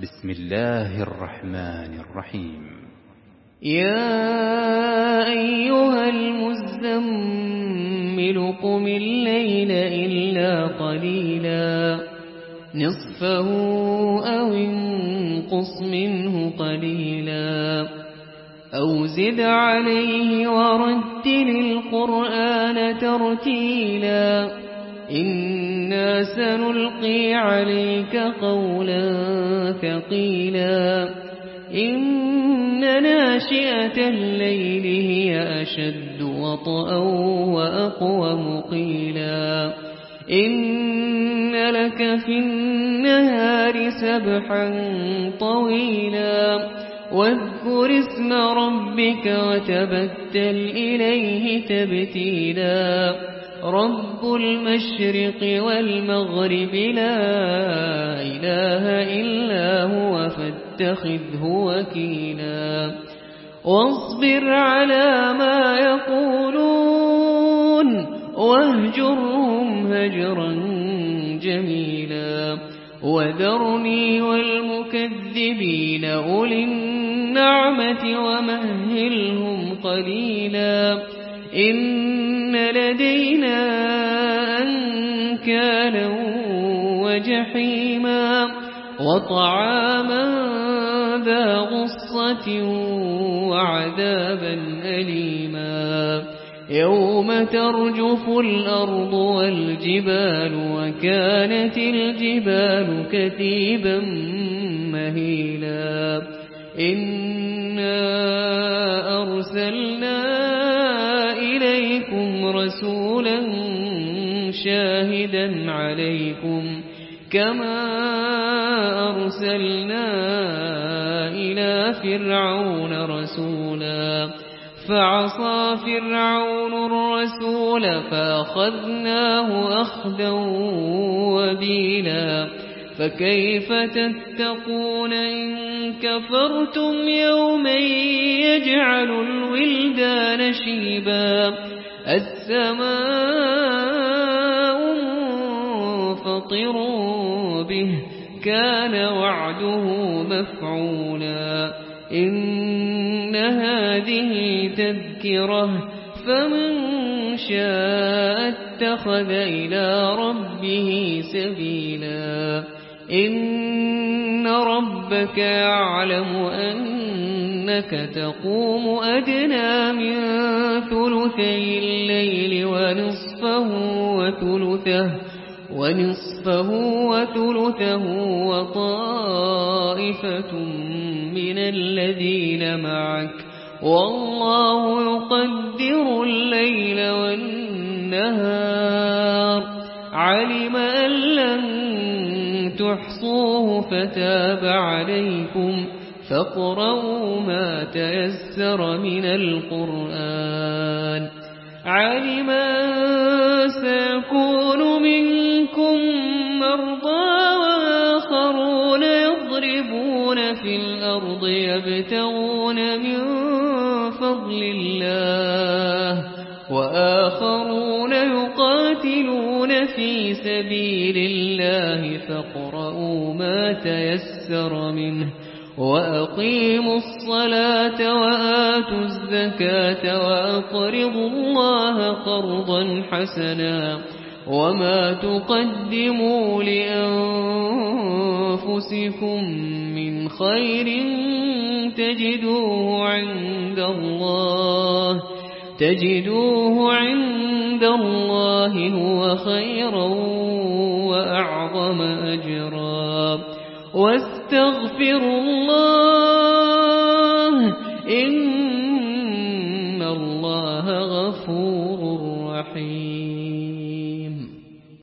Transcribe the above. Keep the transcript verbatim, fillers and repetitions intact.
بسم الله الرحمن الرحيم. يا أيها المزمل قم الليل إلا قليلا نصفه أو انقص منه قليلا أو زد عليه ورتل القرآن ترتيلا إنا سنلقي عليك قولا ثقيلا إن ناشئة الليل هي أشد وطئا وأقوم قيلا إن لك في النهار سبحا طويلا واذكر اسم ربك وتبتل إليه تبتيلا رب المشرق والمغرب لا إله إلا هو فاتخذه وكيلا واصبر على ما يقولون واهجرهم هجرا جميلا وذرني والمكذبين أولي النعمة ومهلهم قليلا إن لدينا أنكالا وجحيما وطعاما ذا غصة وعذابا أليما يوم ترجف الأرض والجبال وكانت الجبال كثيبا مهيلا إنا أرسلنا إليكم رسولا شاهدا عليكم كما أرسلنا إلى فرعون رسولا فعصى فرعون الرسول فأخذناه أخذا وبيلا فكيف تتقون إن كفرتم يوما يجعل الولدان شيبا السماء منفطر به كان وعده مفعولا إن هذه تذكرة فمن شاء اتخذ إلى ربه سبيلا إن ربك يعلم أنك تقوم أدنى من ثلثي الليل ونصفه وثلثه ونصفه وثلثه وطائفة من الذين معك والله يقدر الليل والنهار علم أن لن تحصوه فتاب عليكم فاقرؤوا ما تيسر من القرآن علم أن سيكون منكم مرضى وآخرون يضربون في الأرض يبتغون من فضل الله وآخرون يقاتلون في سبيل الله فاقرؤوا ما تيسر منه وأقيموا الصلاة وآتوا الزكاة وأقرضوا الله قرضا حسنا وما تقدموا لأنفسكم من خير تجدوه عند الله تجدوه عند الله هو خيرا وأعظم أجرا واستغفروا الله إن الله غفور رحيم.